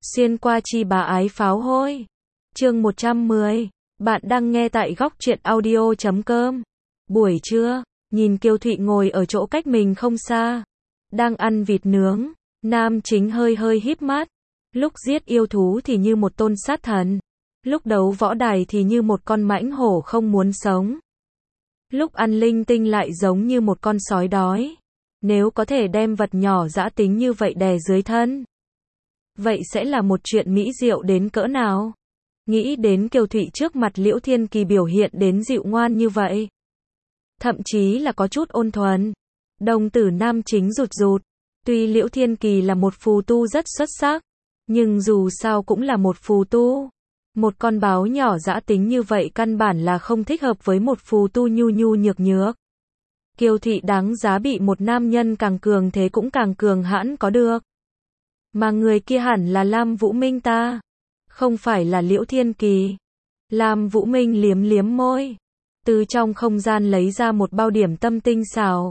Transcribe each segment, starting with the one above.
Xuyên qua chi bá ái pháo hôi. Chương 110. Bạn đang nghe tại góc truyện audio.com. Buổi trưa, nhìn Kiều Thụy ngồi ở chỗ cách mình không xa, đang ăn vịt nướng, nam chính hơi hơi híp mắt. Lúc giết yêu thú thì như một tôn sát thần, lúc đấu võ đài thì như một con mãnh hổ không muốn sống. Lúc ăn linh tinh lại giống như một con sói đói. Nếu có thể đem vật nhỏ dã tính như vậy đè dưới thân, vậy sẽ là một chuyện mỹ diệu đến cỡ nào? Nghĩ đến Kiều Thụy trước mặt Liễu Thiên Kỳ biểu hiện đến dịu ngoan như vậy, thậm chí là có chút ôn thuần, đồng tử nam chính rụt rụt. Tuy Liễu Thiên Kỳ là một phù tu rất xuất sắc, nhưng dù sao cũng là một phù tu. Một con báo nhỏ dã tính như vậy căn bản là không thích hợp với một phù tu nhu nhu nhược nhược. Kiều Thụy đáng giá bị một nam nhân càng cường thế cũng càng cường hãn có được. Mà người kia hẳn là Lam Vũ Minh ta, không phải là Liễu Thiên Kỳ. Lam Vũ Minh liếm liếm môi, từ trong không gian lấy ra một bao điểm tâm tinh xào.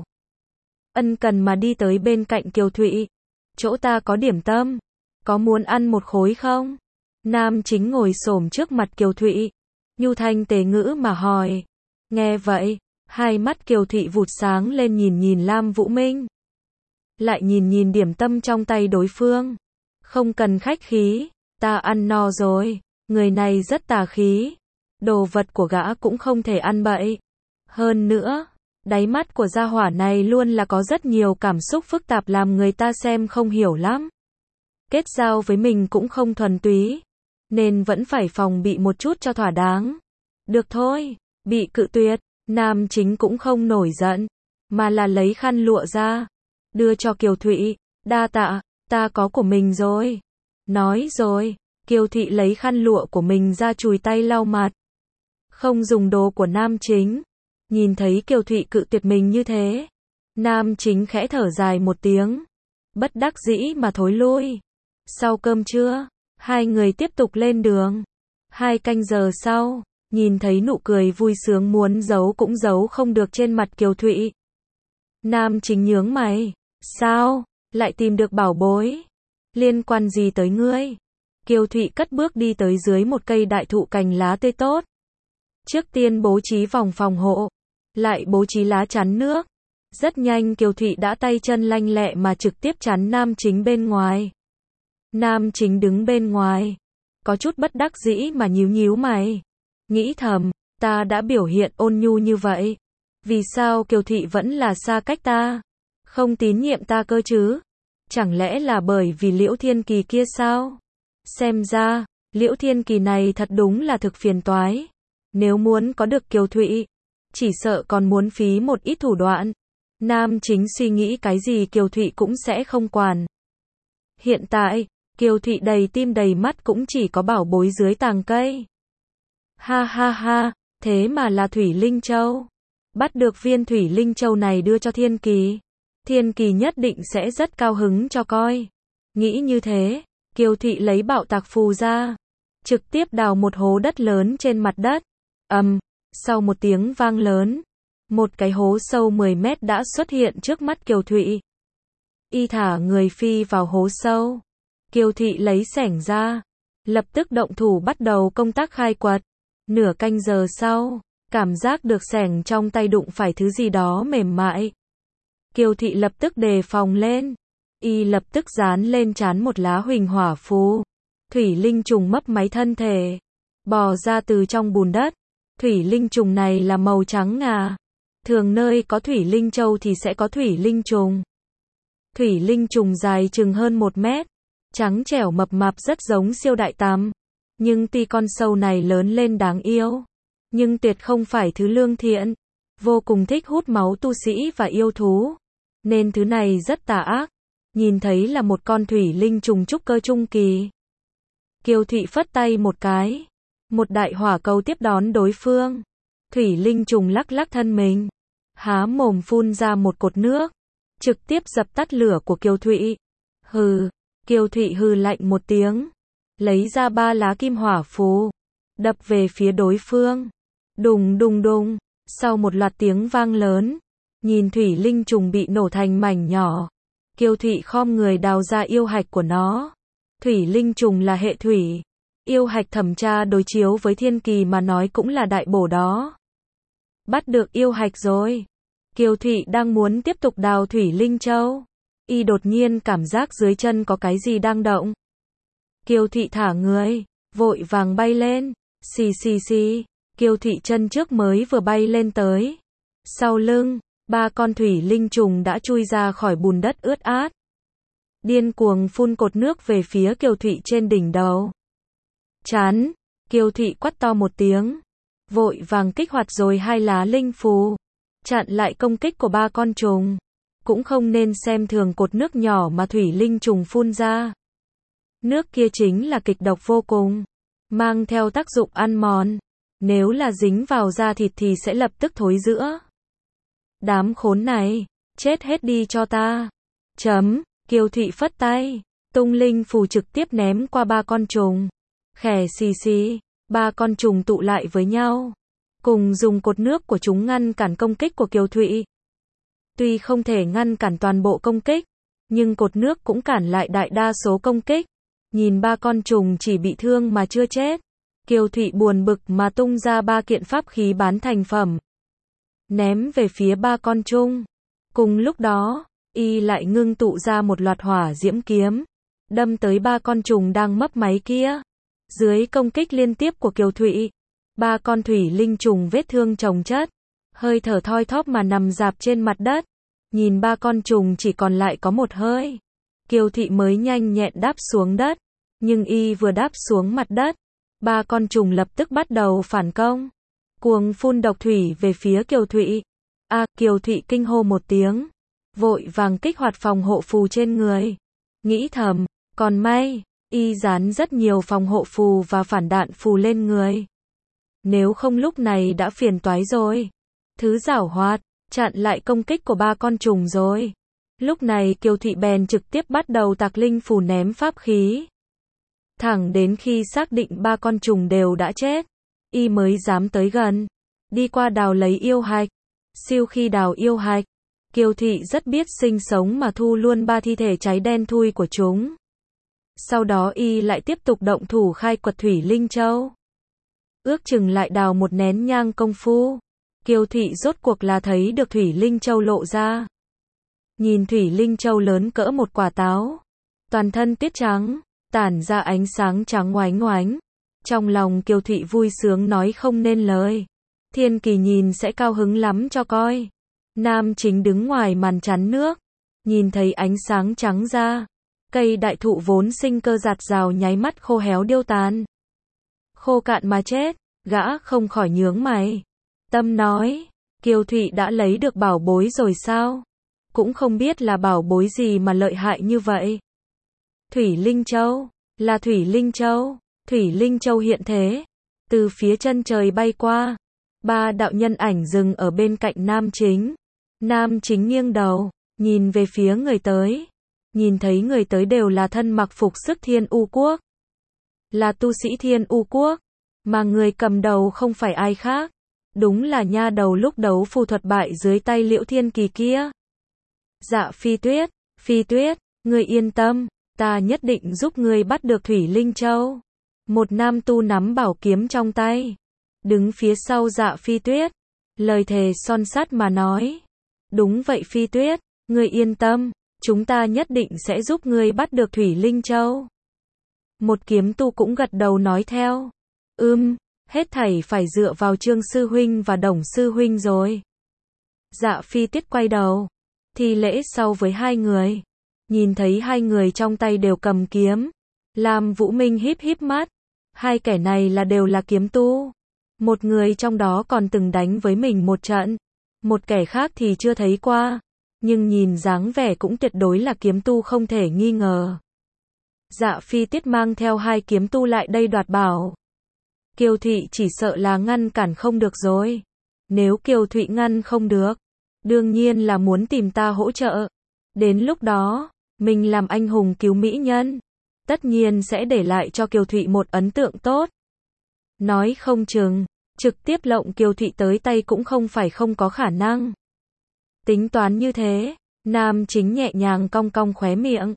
Ân cần mà đi tới bên cạnh Kiều Thụy. Chỗ ta có điểm tâm, có muốn ăn một khối không? Nam chính ngồi xổm trước mặt Kiều Thụy, nhu thanh tế ngữ mà hỏi. Nghe vậy, hai mắt Kiều Thụy vụt sáng lên, nhìn nhìn Lam Vũ Minh, lại nhìn nhìn điểm tâm trong tay đối phương. Không cần khách khí, ta ăn no rồi. Người này rất tà khí, đồ vật của gã cũng không thể ăn bậy. Hơn nữa, đáy mắt của gia hỏa này luôn là có rất nhiều cảm xúc phức tạp làm người ta xem không hiểu lắm. Kết giao với mình cũng không thuần túy, nên vẫn phải phòng bị một chút cho thỏa đáng. Được thôi, bị cự tuyệt, nam chính cũng không nổi giận, mà là lấy khăn lụa ra, đưa cho Kiều Thụy. Đa tạ, ta có của mình rồi. Nói rồi, Kiều Thụy lấy khăn lụa của mình ra chùi tay lau mặt. Không dùng đồ của nam chính. Nhìn thấy Kiều Thụy cự tuyệt mình như thế, nam chính khẽ thở dài một tiếng, bất đắc dĩ mà thối lui. Sau cơm trưa, hai người tiếp tục lên đường. 2 canh giờ sau, nhìn thấy nụ cười vui sướng muốn giấu cũng giấu không được trên mặt Kiều Thụy, nam chính nhướng mày. Sao, lại tìm được bảo bối? Liên quan gì tới ngươi? Kiều Thụy cất bước đi tới dưới một cây đại thụ cành lá tươi tốt. Trước tiên bố trí vòng phòng hộ, lại bố trí lá chắn nước. Rất nhanh Kiều Thụy đã tay chân lanh lẹ mà trực tiếp chắn nam chính bên ngoài. Nam chính đứng bên ngoài, có chút bất đắc dĩ mà nhíu nhíu mày, nghĩ thầm, ta đã biểu hiện ôn nhu như vậy, vì sao Kiều Thụy vẫn là xa cách ta, không tín nhiệm ta cơ chứ? Chẳng lẽ là bởi vì Liễu Thiên Kỳ kia sao? Xem ra, Liễu Thiên Kỳ này thật đúng là thực phiền toái. Nếu muốn có được Kiều Thụy, chỉ sợ còn muốn phí một ít thủ đoạn. Nam chính suy nghĩ cái gì Kiều Thụy cũng sẽ không quản. Hiện tại, Kiều Thụy đầy tim đầy mắt cũng chỉ có bảo bối dưới tàng cây. Ha ha ha, thế mà là Thủy Linh Châu. Bắt được viên Thủy Linh Châu này đưa cho Thiên Kỳ, Thiên Kỳ nhất định sẽ rất cao hứng cho coi. Nghĩ như thế, Kiều Thụy lấy bạo tạc phù ra, trực tiếp đào một hố đất lớn trên mặt đất. Sau một tiếng vang lớn, một cái hố sâu 10 mét đã xuất hiện trước mắt Kiều Thụy. Y thả người phi vào hố sâu. Kiều Thụy lấy xẻng ra, lập tức động thủ bắt đầu công tác khai quật. Nửa canh giờ sau, cảm giác được xẻng trong tay đụng phải thứ gì đó mềm mại. Kiều Thụy lập tức đề phòng lên. Y lập tức dán lên trán một lá huỳnh hỏa phù. Thủy linh trùng mấp máy thân thể, bò ra từ trong bùn đất. Thủy linh trùng này là màu trắng ngà. Thường nơi có thủy linh châu thì sẽ có thủy linh trùng. Thủy linh trùng dài chừng hơn 1 mét, trắng trẻo mập mạp rất giống siêu đại tằm. Nhưng tuy con sâu này lớn lên đáng yêu, nhưng tuyệt không phải thứ lương thiện, vô cùng thích hút máu tu sĩ và yêu thú, nên thứ này rất tà ác. Nhìn thấy là một con thủy linh trùng trúc cơ trung kỳ, Kiều Thụy phất tay một cái, một đại hỏa cầu tiếp đón đối phương. Thủy linh trùng lắc lắc thân mình, há mồm phun ra một cột nước, trực tiếp dập tắt lửa của Kiều Thụy. Hừ, Kiều Thụy hừ lạnh một tiếng, lấy ra 3 lá kim hỏa phù, đập về phía đối phương. Đùng đùng đùng, sau một loạt tiếng vang lớn, nhìn thủy linh trùng bị nổ thành mảnh nhỏ, Kiều Thụy khom người đào ra yêu hạch của nó, Thủy linh trùng là hệ thủy. Yêu hạch thẩm tra đối chiếu với thiên kỳ mà nói cũng là đại bổ đó. Bắt được yêu hạch rồi. Kiều Thụy đang muốn tiếp tục đào thủy linh châu. Y đột nhiên cảm giác dưới chân có cái gì đang động. Kiều Thụy thả người, vội vàng bay lên. Xì xì xì. Kiều Thụy chân trước mới vừa bay lên tới. Sau lưng, 3 con thủy linh trùng đã chui ra khỏi bùn đất ướt át. Điên cuồng phun cột nước về phía Kiều Thụy trên đỉnh đầu. Chán, Kiều Thụy quát to một tiếng. Vội vàng kích hoạt rồi 2 lá linh phù. Chặn lại công kích của 3 con trùng. Cũng không nên xem thường cột nước nhỏ mà thủy linh trùng phun ra. Nước kia chính là kịch độc vô cùng. Mang theo tác dụng ăn mòn. Nếu là dính vào da thịt thì sẽ lập tức thối rữa. Đám khốn này, chết hết đi cho ta. Kiều Thụy phất tay, tung linh phù trực tiếp ném qua 3 con trùng. Khè xì xì, 3 con trùng tụ lại với nhau. Cùng dùng cột nước của chúng ngăn cản công kích của Kiều Thụy. Tuy không thể ngăn cản toàn bộ công kích, nhưng cột nước cũng cản lại đại đa số công kích. Nhìn 3 con trùng chỉ bị thương mà chưa chết. Kiều Thụy buồn bực mà tung ra 3 kiện pháp khí bán thành phẩm. Ném về phía 3 con trùng. Cùng lúc đó, y lại ngưng tụ ra một loạt hỏa diễm kiếm. Đâm tới 3 con trùng đang mấp máy kia. Dưới công kích liên tiếp của Kiều Thụy, 3 con thủy linh trùng vết thương chồng chất. Hơi thở thoi thóp mà nằm rạp trên mặt đất. Nhìn 3 con trùng chỉ còn lại có một hơi. Kiều Thụy mới nhanh nhẹn đáp xuống đất. Nhưng y vừa đáp xuống mặt đất, 3 con trùng lập tức bắt đầu phản công. Cuồng phun độc thủy về phía Kiều Thụy. Kiều Thụy kinh hô một tiếng. Vội vàng kích hoạt phòng hộ phù trên người. Nghĩ thầm, còn may, y dán rất nhiều phòng hộ phù và phản đạn phù lên người. Nếu không lúc này đã phiền toái rồi. Thứ giảo hoạt, chặn lại công kích của 3 con trùng rồi. Lúc này Kiều Thụy bèn trực tiếp bắt đầu tạc linh phù ném pháp khí. Thẳng đến khi xác định 3 con trùng đều đã chết, y mới dám tới gần. Đi qua đào lấy yêu hạch. Siêu khi đào yêu hạch, Kiều Thụy rất biết sinh sống mà thu luôn 3 thi thể cháy đen thui của chúng. Sau đó y lại tiếp tục động thủ khai quật thủy linh châu. Ước chừng lại đào một nén nhang công phu. Kiều Thụy rốt cuộc là thấy được thủy linh châu lộ ra. Nhìn thủy linh châu lớn cỡ một quả táo. Toàn thân tiết trắng, tản ra ánh sáng trắng oánh oánh. Trong lòng Kiều Thụy vui sướng nói không nên lời. Thiên Kỳ nhìn sẽ cao hứng lắm cho coi. Nam Chính đứng ngoài màn chắn nước. Nhìn thấy ánh sáng trắng ra. Cây đại thụ vốn sinh cơ rạt rào nháy mắt khô héo điêu tàn. Khô cạn mà chết, gã không khỏi nhướng mày. Tâm nói, Kiều Thụy đã lấy được bảo bối rồi sao? Cũng không biết là bảo bối gì mà lợi hại như vậy. Thủy Linh Châu, là Thủy Linh Châu. Thủy Linh Châu hiện thế. Từ phía chân trời bay qua. 3 đạo nhân ảnh dừng ở bên cạnh Nam Chính. Nam Chính nghiêng đầu, nhìn về phía người tới. Nhìn thấy người tới đều là thân mặc phục sức Thiên U Quốc. Là tu sĩ Thiên U Quốc. Mà người cầm đầu không phải ai khác. Đúng là nha đầu lúc đấu phù thuật bại dưới tay Liễu Thiên Kỳ kia. Dạ Phi Tuyết, ngươi yên tâm, ta nhất định giúp ngươi bắt được Thủy Linh Châu. Một nam tu nắm bảo kiếm trong tay. Đứng phía sau Dạ Phi Tuyết. Lời thề son sắt mà nói. Đúng vậy Phi Tuyết, ngươi yên tâm, chúng ta nhất định sẽ giúp ngươi bắt được Thủy Linh Châu. Một kiếm tu cũng gật đầu nói theo. Hết thảy phải dựa vào Trương Sư Huynh và Đồng Sư Huynh rồi. Dạ Phi Tuyết quay đầu. Thi lễ sau với 2 người. Nhìn thấy 2 người trong tay đều cầm kiếm. Lam Vũ Minh híp híp mắt. 2 kẻ này đều là kiếm tu. Một người trong đó còn từng đánh với mình một trận. Một kẻ khác thì chưa thấy qua. Nhưng nhìn dáng vẻ cũng tuyệt đối là kiếm tu không thể nghi ngờ. Dạ Phi Tuyết mang theo 2 kiếm tu lại đây đoạt bảo. Kiều Thụy chỉ sợ là ngăn cản không được rồi. Nếu Kiều Thụy ngăn không được, đương nhiên là muốn tìm ta hỗ trợ. Đến lúc đó, mình làm anh hùng cứu mỹ nhân. Tất nhiên sẽ để lại cho Kiều Thụy một ấn tượng tốt. Nói không chừng, trực tiếp lộng Kiều Thụy tới tay cũng không phải không có khả năng. Tính toán như thế, Nam Chính nhẹ nhàng cong cong khóe miệng.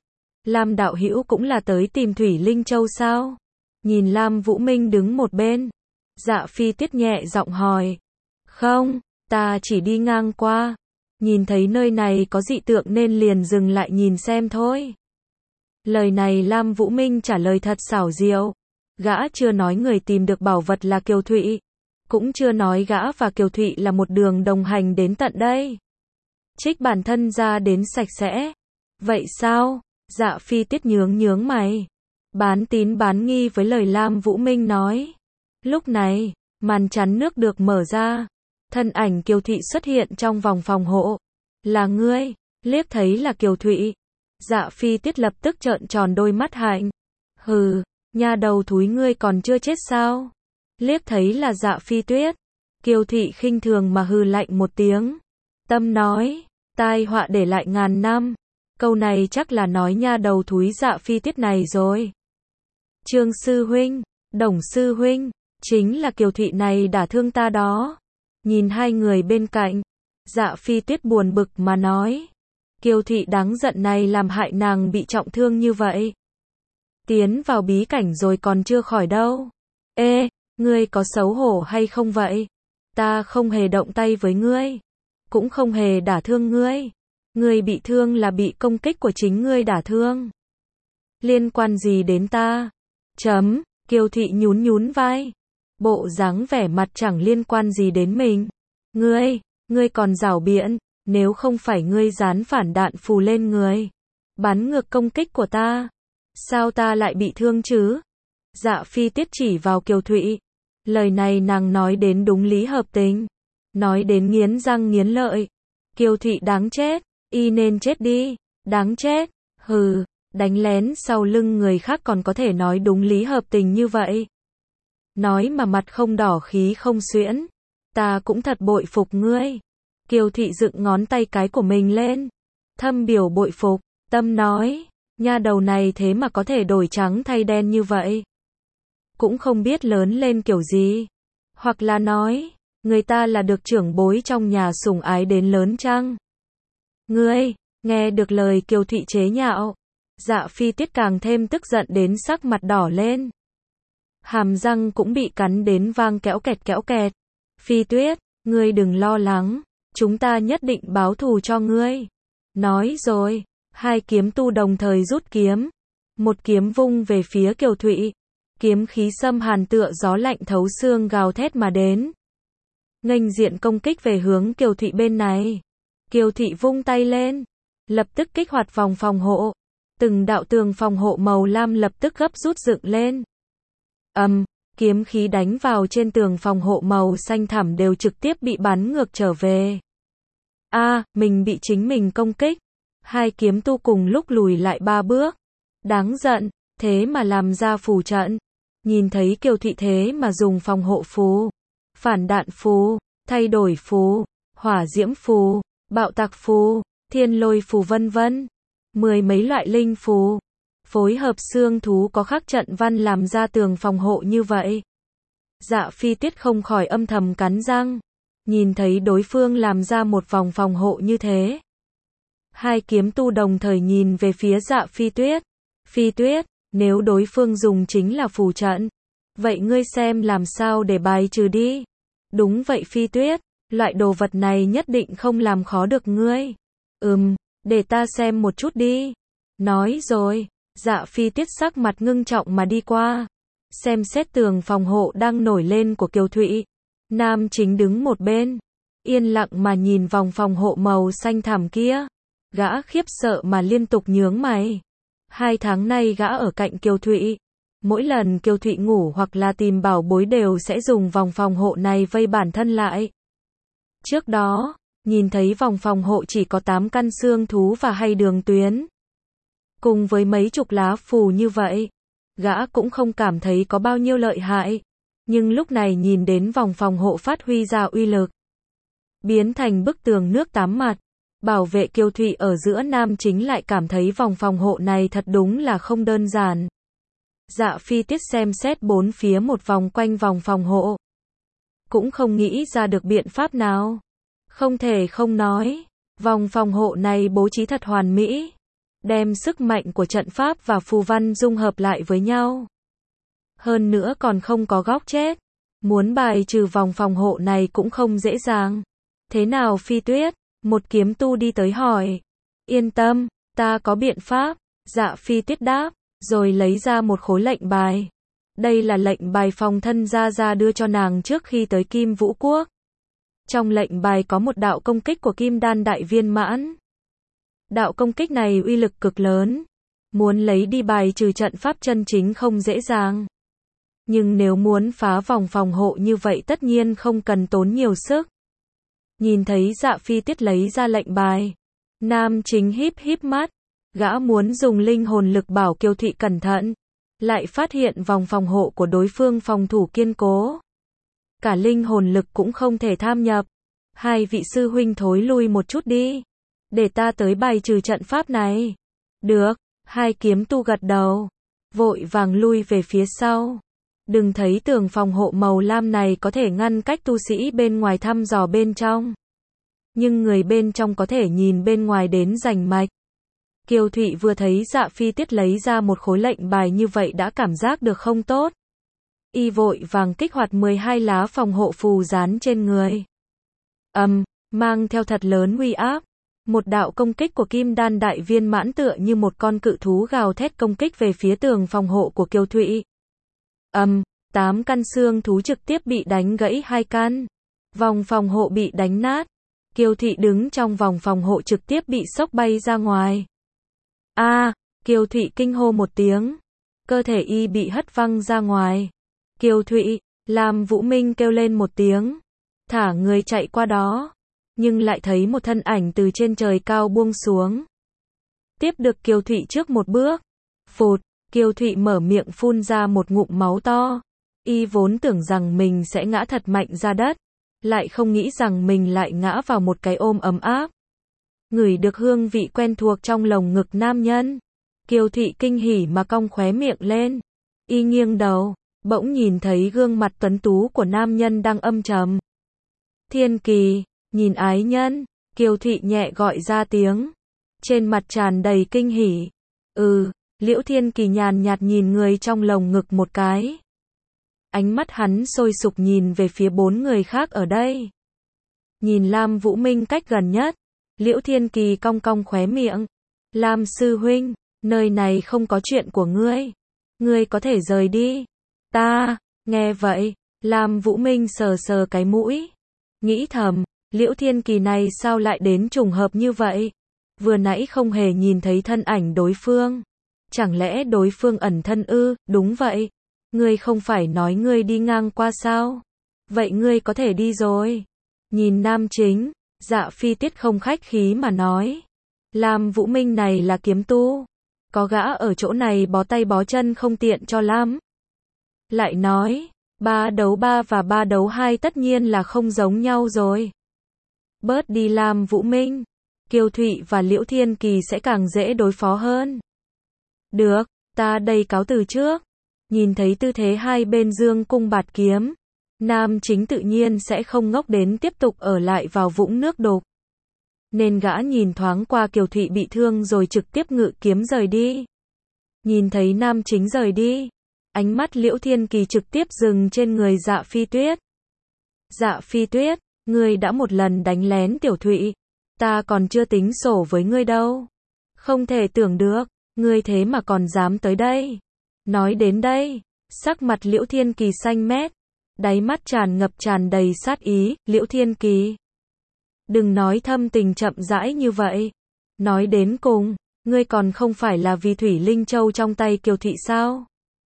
Lam đạo hữu cũng là tới tìm Thủy Linh Châu sao? Nhìn Lam Vũ Minh đứng một bên. Dạ Phi Tuyết nhẹ giọng hỏi. Không, ta chỉ đi ngang qua. Nhìn thấy nơi này có dị tượng nên liền dừng lại nhìn xem thôi. Lời này Lam Vũ Minh trả lời thật xảo diệu. Gã chưa nói người tìm được bảo vật là Kiều Thụy. Cũng chưa nói gã và Kiều Thụy là một đường đồng hành đến tận đây. Trích bản thân ra đến sạch sẽ. Vậy sao? Dạ Phi Tuyết nhướng mày. Bán tín bán nghi với lời Lam Vũ Minh nói. Lúc này, màn chắn nước được mở ra. Thân ảnh Kiều Thụy xuất hiện trong vòng phòng hộ. Là ngươi, liếc thấy là Kiều Thụy. Dạ Phi Tuyết lập tức trợn tròn đôi mắt hạnh. Hừ, nha đầu thúi ngươi còn chưa chết sao? Liếc thấy là Dạ Phi Tuyết. Kiều Thụy khinh thường mà hừ lạnh một tiếng. Tâm nói, tai họa để lại ngàn năm. Câu này chắc là nói nha đầu thúi Dạ Phi Tuyết này rồi. Trương sư huynh, Đồng sư huynh, chính là Kiều Thụy này đả thương ta đó. Nhìn hai người bên cạnh, Dạ Phi Tuyết buồn bực mà nói. Kiều Thụy đáng giận này làm hại nàng bị trọng thương như vậy. Tiến vào bí cảnh rồi còn chưa khỏi đâu. Ê, ngươi có xấu hổ hay không vậy? Ta không hề động tay với ngươi. Cũng không hề đả thương ngươi. Ngươi bị thương là bị công kích của chính ngươi đả thương. Liên quan gì đến ta? Kiều Thụy nhún vai. Bộ dáng vẻ mặt chẳng liên quan gì đến mình. Ngươi còn giảo biện, nếu không phải ngươi dán phản đạn phù lên người. Bắn ngược công kích của ta. Sao ta lại bị thương chứ? Dạ Phi Tuyết chỉ vào Kiều Thụy. Lời này nàng nói đến đúng lý hợp tình. Nói đến nghiến răng nghiến lợi. Kiều Thụy đáng chết, y nên chết đi, đáng chết, hừ, đánh lén sau lưng người khác còn có thể nói đúng lý hợp tình như vậy. Nói mà mặt không đỏ khí không xuyễn, ta cũng thật bội phục ngươi. Kiều Thụy dựng ngón tay cái của mình lên, thâm biểu bội phục, tâm nói, nha đầu này thế mà có thể đổi trắng thay đen như vậy. Cũng không biết lớn lên kiểu gì, hoặc là nói, người ta là được trưởng bối trong nhà sủng ái đến lớn chăng? Ngươi, nghe được lời Kiều Thụy chế nhạo, Dạ Phi Tuyết càng thêm tức giận đến sắc mặt đỏ lên. Hàm răng cũng bị cắn đến vang kéo kẹt. Phi Tuyết, ngươi đừng lo lắng, chúng ta nhất định báo thù cho ngươi. Nói rồi, hai kiếm tu đồng thời rút kiếm. Một kiếm vung về phía Kiều Thụy. Kiếm khí xâm hàn tựa gió lạnh thấu xương gào thét mà đến. Nghênh diện công kích về hướng Kiều Thụy bên này. Kiều Thụy vung tay lên, lập tức kích hoạt vòng phòng hộ. Từng đạo tường phòng hộ màu lam lập tức gấp rút dựng lên. Kiếm khí đánh vào trên tường phòng hộ màu xanh thẳm đều trực tiếp bị bắn ngược trở về. Mình bị chính mình công kích. Hai kiếm tu cùng lúc lùi lại 3 bước. Đáng giận, thế mà làm ra phù trận. Nhìn thấy Kiều Thụy thế mà dùng phòng hộ phù, phản đạn phù, thay đổi phù, hỏa diễm phù, bạo tạc phù, thiên lôi phù vân vân. 10 mấy loại linh phù. Phối hợp xương thú có khắc trận văn làm ra tường phòng hộ như vậy. Dạ Phi Tuyết không khỏi âm thầm cắn răng. Nhìn thấy đối phương làm ra một vòng phòng hộ như thế. Hai kiếm tu đồng thời nhìn về phía Dạ Phi Tuyết. Phi Tuyết, nếu đối phương dùng chính là phù trận, vậy ngươi xem làm sao để bài trừ đi. Đúng vậy Phi Tuyết, loại đồ vật này nhất định không làm khó được ngươi. Để ta xem một chút đi. Nói rồi, Dạ Phi Tuyết sắc mặt ngưng trọng mà đi qua. Xem xét tường phòng hộ đang nổi lên của Kiều Thụy. Nam chính đứng một bên, yên lặng mà nhìn vòng phòng hộ màu xanh thẳm kia. Gã khiếp sợ mà liên tục nhướng mày. 2 tháng nay gã ở cạnh Kiều Thụy. Mỗi lần Kiều Thụy ngủ hoặc là tìm bảo bối đều sẽ dùng vòng phòng hộ này vây bản thân lại. Trước đó, nhìn thấy vòng phòng hộ chỉ có 8 căn xương thú và hay đường tuyến. Cùng với mấy chục lá phù như vậy, gã cũng không cảm thấy có bao nhiêu lợi hại. Nhưng lúc này nhìn đến vòng phòng hộ phát huy ra uy lực, biến thành bức tường nước 8 mặt, bảo vệ Kiều Thụy ở giữa nam chính lại cảm thấy vòng phòng hộ này thật đúng là không đơn giản. Dạ Phi Tuyết xem xét bốn phía một vòng quanh vòng phòng hộ. Cũng không nghĩ ra được biện pháp nào. Không thể không nói, vòng phòng hộ này bố trí thật hoàn mỹ. đem sức mạnh của trận pháp và phù văn dung hợp lại với nhau. Hơn nữa còn không có góc chết. Muốn bài trừ vòng phòng hộ này cũng không dễ dàng. Thế nào Phi Tuyết? Một kiếm tu đi tới hỏi. Yên tâm, ta có biện pháp. Dạ Phi Tuyết đáp, rồi lấy ra một khối lệnh bài. Đây là lệnh bài phòng thân Gia Gia đưa cho nàng trước khi tới Kim Vũ Quốc. Trong lệnh bài có một đạo công kích của Kim Đan Đại Viên Mãn. Đạo công kích này uy lực cực lớn. Muốn lấy đi bài trừ trận pháp chân chính không dễ dàng. Nhưng nếu muốn phá vòng phòng hộ như vậy tất nhiên không cần tốn nhiều sức. Nhìn thấy Dạ Phi Tuyết lấy ra lệnh bài. Nam Chính híp híp mắt. Gã muốn dùng linh hồn lực bảo Kiều Thụy cẩn thận. Lại phát hiện vòng phòng hộ của đối phương phòng thủ kiên cố. Cả linh hồn lực cũng không thể tham nhập. Hai vị sư huynh thối lui một chút đi. Để ta tới bài trừ trận pháp này. Được, hai kiếm tu gật đầu. Vội vàng lui về phía sau. Đừng thấy tường phòng hộ màu lam này có thể ngăn cách tu sĩ bên ngoài thăm dò bên trong. Nhưng người bên trong có thể nhìn bên ngoài đến rành mạch. Kiều Thụy vừa thấy Dạ Phi Tuyết lấy ra một khối lệnh bài như vậy đã cảm giác được không tốt. Y vội vàng kích hoạt 12 lá phòng hộ phù dán trên người. Mang theo thật lớn uy áp. Một đạo công kích của Kim Đan Đại Viên Mãn tựa như một con cự thú gào thét công kích về phía tường phòng hộ của Kiều Thụy. 8 căn xương thú trực tiếp bị đánh gãy 2 căn. Vòng phòng hộ bị đánh nát. Kiều Thụy đứng trong vòng phòng hộ trực tiếp bị sốc bay ra ngoài. Kiều Thụy kinh hô một tiếng. Cơ thể y bị hất văng ra ngoài. Kiều Thụy, Lam Vũ Minh kêu lên một tiếng. Thả người chạy qua đó. Nhưng lại thấy một thân ảnh từ trên trời cao buông xuống. Tiếp được Kiều Thụy trước một bước. Phụt, Kiều Thụy mở miệng phun ra một ngụm máu to. Y vốn tưởng rằng mình sẽ ngã thật mạnh ra đất. Lại không nghĩ rằng mình lại ngã vào một cái ôm ấm áp. Ngửi được hương vị quen thuộc trong lồng ngực nam nhân. Kiều Thụy kinh hỉ mà cong khóe miệng lên. Y nghiêng đầu, bỗng nhìn thấy gương mặt tuấn tú của nam nhân đang âm trầm. Thiên Kỳ, nhìn ái nhân, Kiều Thụy nhẹ gọi ra tiếng. Trên mặt tràn đầy kinh hỉ. Liễu Thiên Kỳ nhàn nhạt nhìn người trong lồng ngực một cái. Ánh mắt hắn sôi sục nhìn về phía 4 người khác ở đây. Nhìn Lam Vũ Minh cách gần nhất. Liễu Thiên Kỳ cong cong khóe miệng. Lam sư huynh, nơi này không có chuyện của ngươi. Ngươi có thể rời đi. Nghe vậy, Lam Vũ Minh sờ sờ cái mũi. Nghĩ thầm, Liễu Thiên Kỳ này sao lại đến trùng hợp như vậy? Vừa nãy không hề nhìn thấy thân ảnh đối phương. Chẳng lẽ đối phương ẩn thân ư? Đúng vậy. Ngươi không phải nói ngươi đi ngang qua sao? Vậy ngươi có thể đi rồi. Nhìn Nam Chính, Dạ Phi Tuyết không khách khí mà nói. Lam Vũ Minh này là kiếm tu. Có gã ở chỗ này bó tay bó chân không tiện cho lắm. Lại nói, 3 đấu 3 và 3 đấu 2 tất nhiên là không giống nhau rồi. Bớt đi Lam Vũ Minh. Kiều Thụy và Liễu Thiên Kỳ sẽ càng dễ đối phó hơn. Được, ta đây cáo từ trước. Nhìn thấy tư thế hai bên dương cung bạt kiếm. Nam Chính tự nhiên sẽ không ngốc đến tiếp tục ở lại vào vũng nước đục. Nên gã nhìn thoáng qua Kiều Thụy bị thương rồi trực tiếp ngự kiếm rời đi. Nhìn thấy Nam Chính rời đi. Ánh mắt Liễu Thiên Kỳ trực tiếp dừng trên người Dạ Phi Tuyết. Dạ Phi Tuyết, ngươi đã một lần đánh lén Tiểu Thụy. Ta còn chưa tính sổ với ngươi đâu. Không thể tưởng được, ngươi thế mà còn dám tới đây. Nói đến đây, sắc mặt Liễu Thiên Kỳ xanh mét. Đáy mắt tràn đầy sát ý. Liễu Thiên Kỳ, đừng nói thâm tình chậm rãi như vậy. Nói đến cùng, ngươi còn không phải là vì Thủy Linh Châu trong tay Kiều Thụy sao?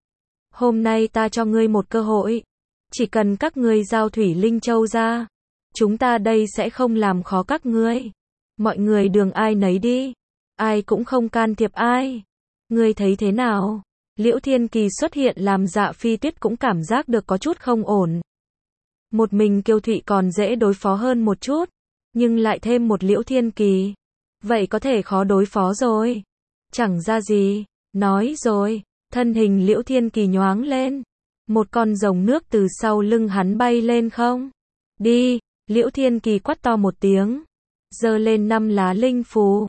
Hôm nay ta cho ngươi một cơ hội. Chỉ cần các ngươi giao Thủy Linh Châu ra, chúng ta đây sẽ không làm khó các ngươi. Mọi người đường ai nấy đi. Ai cũng không can thiệp ai. Ngươi thấy thế nào? Liễu Thiên Kỳ xuất hiện làm Dạ Phi Tuyết cũng cảm giác được có chút không ổn. Một mình Kiều Thụy còn dễ đối phó hơn một chút. Nhưng lại thêm một Liễu Thiên Kỳ. Vậy có thể khó đối phó rồi. Chẳng ra gì. Nói rồi. Thân hình Liễu Thiên Kỳ nhoáng lên. Một con rồng nước từ sau lưng hắn bay lên không. Đi. Liễu Thiên Kỳ quát to một tiếng. Giơ lên 5 lá linh phù.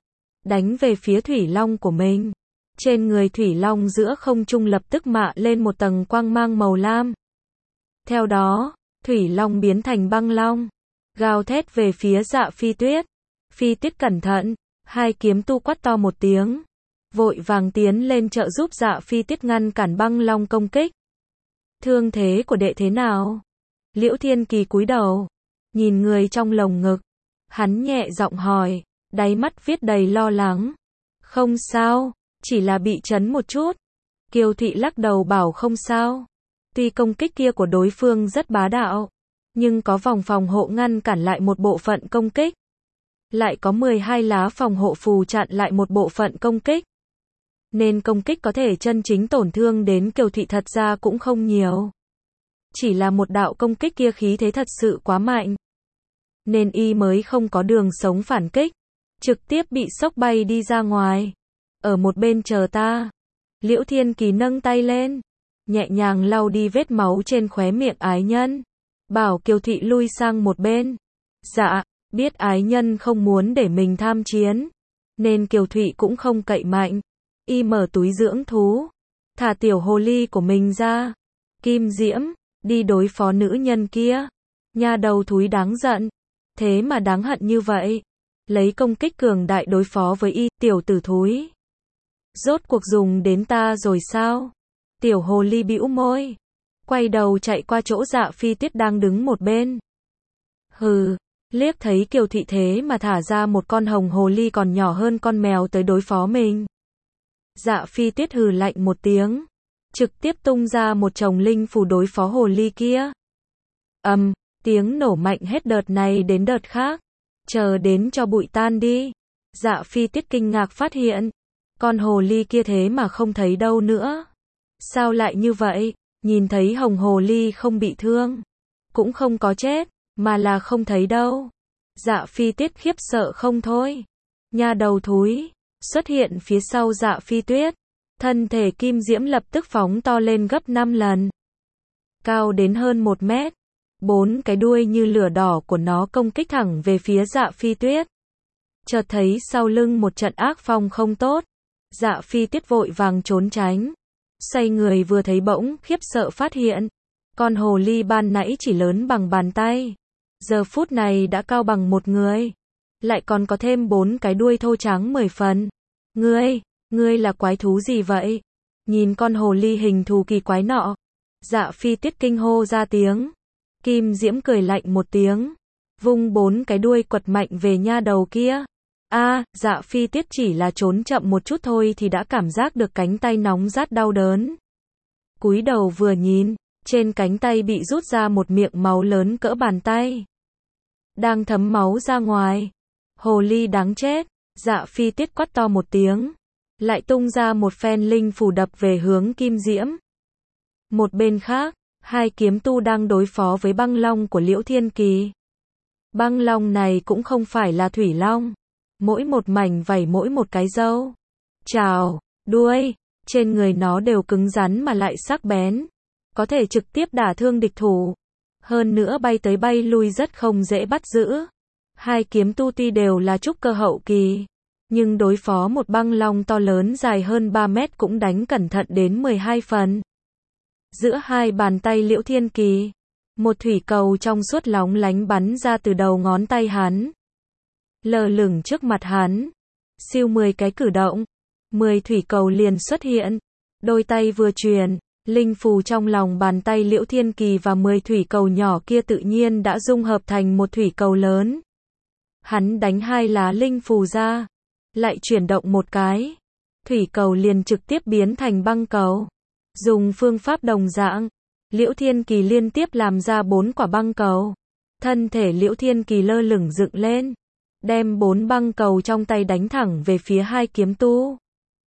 đánh về phía thủy long của mình. Trên người thủy long giữa không trung lập tức mạ lên một tầng quang mang màu lam. Theo đó, thủy long biến thành băng long, gào thét về phía Dạ Phi Tuyết. Phi Tuyết cẩn thận, hai kiếm tu quát to một tiếng, vội vàng tiến lên trợ giúp Dạ Phi Tuyết ngăn cản băng long công kích. Thương thế của đệ thế nào? Liễu Thiên Kỳ cúi đầu, nhìn người trong lồng ngực. Hắn nhẹ giọng hỏi, đáy mắt viết đầy lo lắng. Không sao, chỉ là bị chấn một chút. Kiều Thụy lắc đầu bảo không sao. Tuy công kích kia của đối phương rất bá đạo, nhưng có vòng phòng hộ ngăn cản lại một bộ phận công kích. Lại có 12 lá phòng hộ phù chặn lại một bộ phận công kích. Nên công kích có thể chân chính tổn thương đến Kiều Thụy thật ra cũng không nhiều. Chỉ là một đạo công kích kia khí thế thật sự quá mạnh, nên y mới không có đường sống phản kích, trực tiếp bị sốc bay đi ra ngoài. Ở một bên chờ ta. Liễu Thiên Kỳ nâng tay lên, nhẹ nhàng lau đi vết máu trên khóe miệng ái nhân, bảo Kiều Thụy lui sang một bên. Dạ, biết ái nhân không muốn để mình tham chiến, nên Kiều Thụy cũng không cậy mạnh. Y mở túi dưỡng thú, thả tiểu hồ ly của mình ra. Kim Diễm, đi đối phó nữ nhân kia. Nha đầu thúi đáng giận, thế mà đáng hận như vậy. Lấy công kích cường đại đối phó với y, tiểu tử thúi. Rốt cuộc dùng đến ta rồi sao? Tiểu hồ ly bĩu môi, quay đầu chạy qua chỗ Dạ Phi Tuyết đang đứng một bên. Hừ, liếc thấy Kiều Thụy thế mà thả ra một con hồng hồ ly còn nhỏ hơn con mèo tới đối phó mình. Dạ Phi Tuyết hừ lạnh một tiếng, trực tiếp tung ra một chồng linh phù đối phó hồ ly kia. Tiếng nổ mạnh hết đợt này đến đợt khác. Chờ đến cho bụi tan đi. Dạ Phi Tuyết kinh ngạc phát hiện, con hồ ly kia thế mà không thấy đâu nữa. Sao lại như vậy? Nhìn thấy hồng hồ ly không bị thương, cũng không có chết, mà là không thấy đâu. Dạ Phi Tuyết khiếp sợ không thôi. Nha đầu thúi xuất hiện phía sau Dạ Phi Tuyết, thân thể Kim Diễm lập tức phóng to lên gấp 5 lần, cao đến hơn 1 mét. 4 cái đuôi như lửa đỏ của nó công kích thẳng về phía Dạ Phi Tuyết. Chợt thấy sau lưng một trận ác phong không tốt, Dạ Phi Tuyết vội vàng trốn tránh. Xoay người vừa thấy bỗng khiếp sợ phát hiện, con hồ ly ban nãy chỉ lớn bằng bàn tay, giờ phút này đã cao bằng một người, lại còn có thêm 4 cái đuôi thô trắng 10 phần. Ngươi là quái thú gì vậy? Nhìn con hồ ly hình thù kỳ quái nọ, Dạ Phi Tuyết kinh hô ra tiếng. Kim Diễm cười lạnh một tiếng, vung 4 cái đuôi quật mạnh về nha đầu kia. Dạ Phi Tuyết chỉ là trốn chậm một chút thôi thì đã cảm giác được cánh tay nóng rát đau đớn. Cúi đầu vừa nhìn, trên cánh tay bị rút ra một miệng máu lớn cỡ bàn tay, đang thấm máu ra ngoài. Hồ ly đáng chết, Dạ Phi Tuyết quát to một tiếng, lại tung ra một phen linh phù đập về hướng Kim Diễm. Một bên khác, hai kiếm tu đang đối phó với băng long của Liễu Thiên Kỳ. Băng long này cũng không phải là thủy long, mỗi một mảnh vảy mỗi một cái râu, chảo, đuôi, trên người nó đều cứng rắn mà lại sắc bén, có thể trực tiếp đả thương địch thủ. Hơn nữa bay tới bay lui rất không dễ bắt giữ. Hai kiếm tu tuy đều là trúc cơ hậu kỳ, nhưng đối phó một băng long to lớn dài hơn 3 mét cũng đánh cẩn thận đến 12 phần. Giữa hai bàn tay Liễu Thiên Kỳ, một thủy cầu trong suốt lóng lánh bắn ra từ đầu ngón tay hắn, lơ lửng trước mặt hắn. Siêu 10 cái cử động, 10 thủy cầu liền xuất hiện. Đôi tay vừa truyền, linh phù trong lòng bàn tay Liễu Thiên Kỳ và 10 thủy cầu nhỏ kia tự nhiên đã dung hợp thành một thủy cầu lớn. Hắn đánh 2 lá linh phù ra, lại chuyển động một cái, thủy cầu liền trực tiếp biến thành băng cầu. Dùng phương pháp đồng dạng, Liễu Thiên Kỳ liên tiếp làm ra 4 quả băng cầu. Thân thể Liễu Thiên Kỳ lơ lửng dựng lên, đem 4 băng cầu trong tay đánh thẳng về phía hai kiếm tu.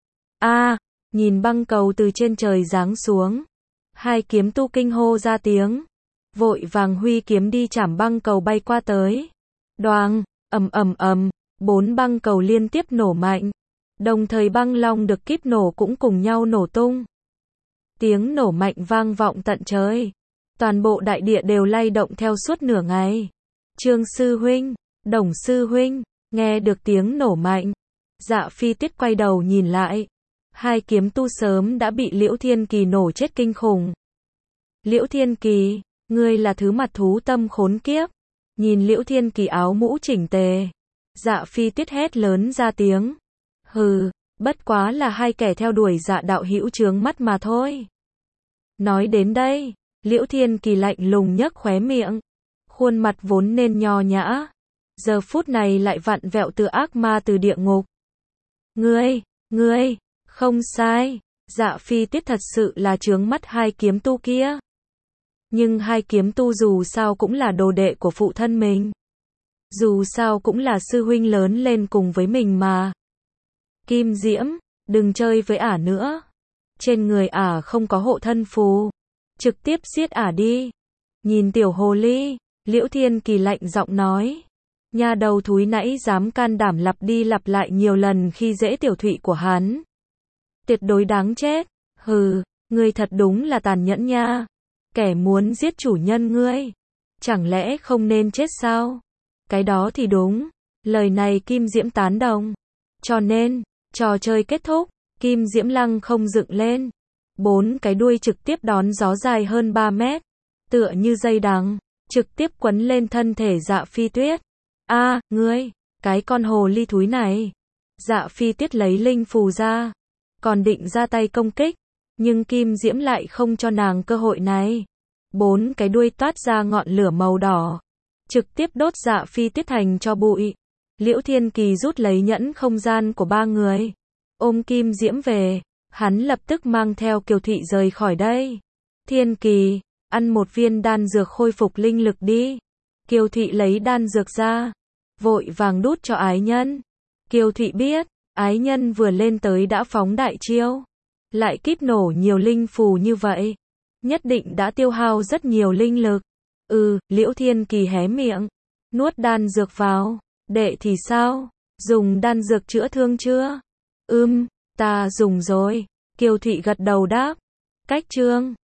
Nhìn băng cầu từ trên trời giáng xuống, hai kiếm tu kinh hô ra tiếng, vội vàng huy kiếm đi chảm băng cầu bay qua tới. Đoàng, ầm, 4 băng cầu liên tiếp nổ mạnh, đồng thời băng long được kíp nổ cũng cùng nhau nổ tung. Tiếng nổ mạnh vang vọng tận trời, toàn bộ đại địa đều lay động theo suốt nửa ngày. Trương sư huynh, Đồng sư huynh, nghe được tiếng nổ mạnh, Dạ Phi Tuyết quay đầu nhìn lại. Hai kiếm tu sớm đã bị Liễu Thiên Kỳ nổ chết kinh khủng. Liễu Thiên Kỳ, ngươi là thứ mặt thú tâm khốn kiếp. Nhìn Liễu Thiên Kỳ áo mũ chỉnh tề. Dạ Phi Tuyết hét lớn ra tiếng. Hừ, bất quá là hai kẻ theo đuổi Dạ đạo hữu chướng mắt mà thôi. Nói đến đây, Liễu Thiên Kỳ lạnh lùng nhếch khóe miệng. Khuôn mặt vốn nên nho nhã, giờ phút này lại vặn vẹo từ ác ma từ địa ngục. Ngươi, không sai, Dạ Phi Tuyết thật sự là chướng mắt hai kiếm tu kia. Nhưng hai kiếm tu dù sao cũng là đồ đệ của phụ thân mình. Dù sao cũng là sư huynh lớn lên cùng với mình mà. Kim Diễm, đừng chơi với ả nữa. Trên người ả không có hộ thân phù. Trực tiếp giết ả đi. Nhìn tiểu hồ ly, Liễu Thiên Kỳ lạnh giọng nói. Nhà đầu thúi nãy dám can đảm lặp đi lặp lại nhiều lần khi dễ tiểu thụy của hắn. Tuyệt đối đáng chết. Hừ, ngươi thật đúng là tàn nhẫn nha. Kẻ muốn giết chủ nhân ngươi. Chẳng lẽ không nên chết sao? Cái đó thì đúng. Lời này Kim Diễm tán đồng. Cho nên, trò chơi kết thúc, Kim Diễm lăng không dựng lên. 4 cái đuôi trực tiếp đón gió dài hơn 3 mét. Tựa như dây đằng, trực tiếp quấn lên thân thể Dạ Phi Tuyết. Ngươi, cái con hồ ly thúi này. Dạ Phi Tuyết lấy linh phù ra. Còn định ra tay công kích. Nhưng Kim Diễm lại không cho nàng cơ hội này. 4 cái đuôi toát ra ngọn lửa màu đỏ. Trực tiếp đốt Dạ Phi Tuyết thành cho bụi. Liễu Thiên Kỳ rút lấy nhẫn không gian của ba người. Ôm Kim Diễm về. Hắn lập tức mang theo Kiều Thụy rời khỏi đây. Thiên Kỳ, ăn một viên đan dược khôi phục linh lực đi. Kiều Thụy lấy đan dược ra. Vội vàng đút cho ái nhân. Kiều Thụy biết, ái nhân vừa lên tới đã phóng đại chiêu. Lại kíp nổ nhiều linh phù như vậy. Nhất định đã tiêu hao rất nhiều linh lực. Liễu Thiên Kỳ hé miệng. Nuốt đan dược vào. Đệ thì sao? Dùng đan dược chữa thương chưa? Ta dùng rồi. Kiều Thụy gật đầu đáp. Cách chương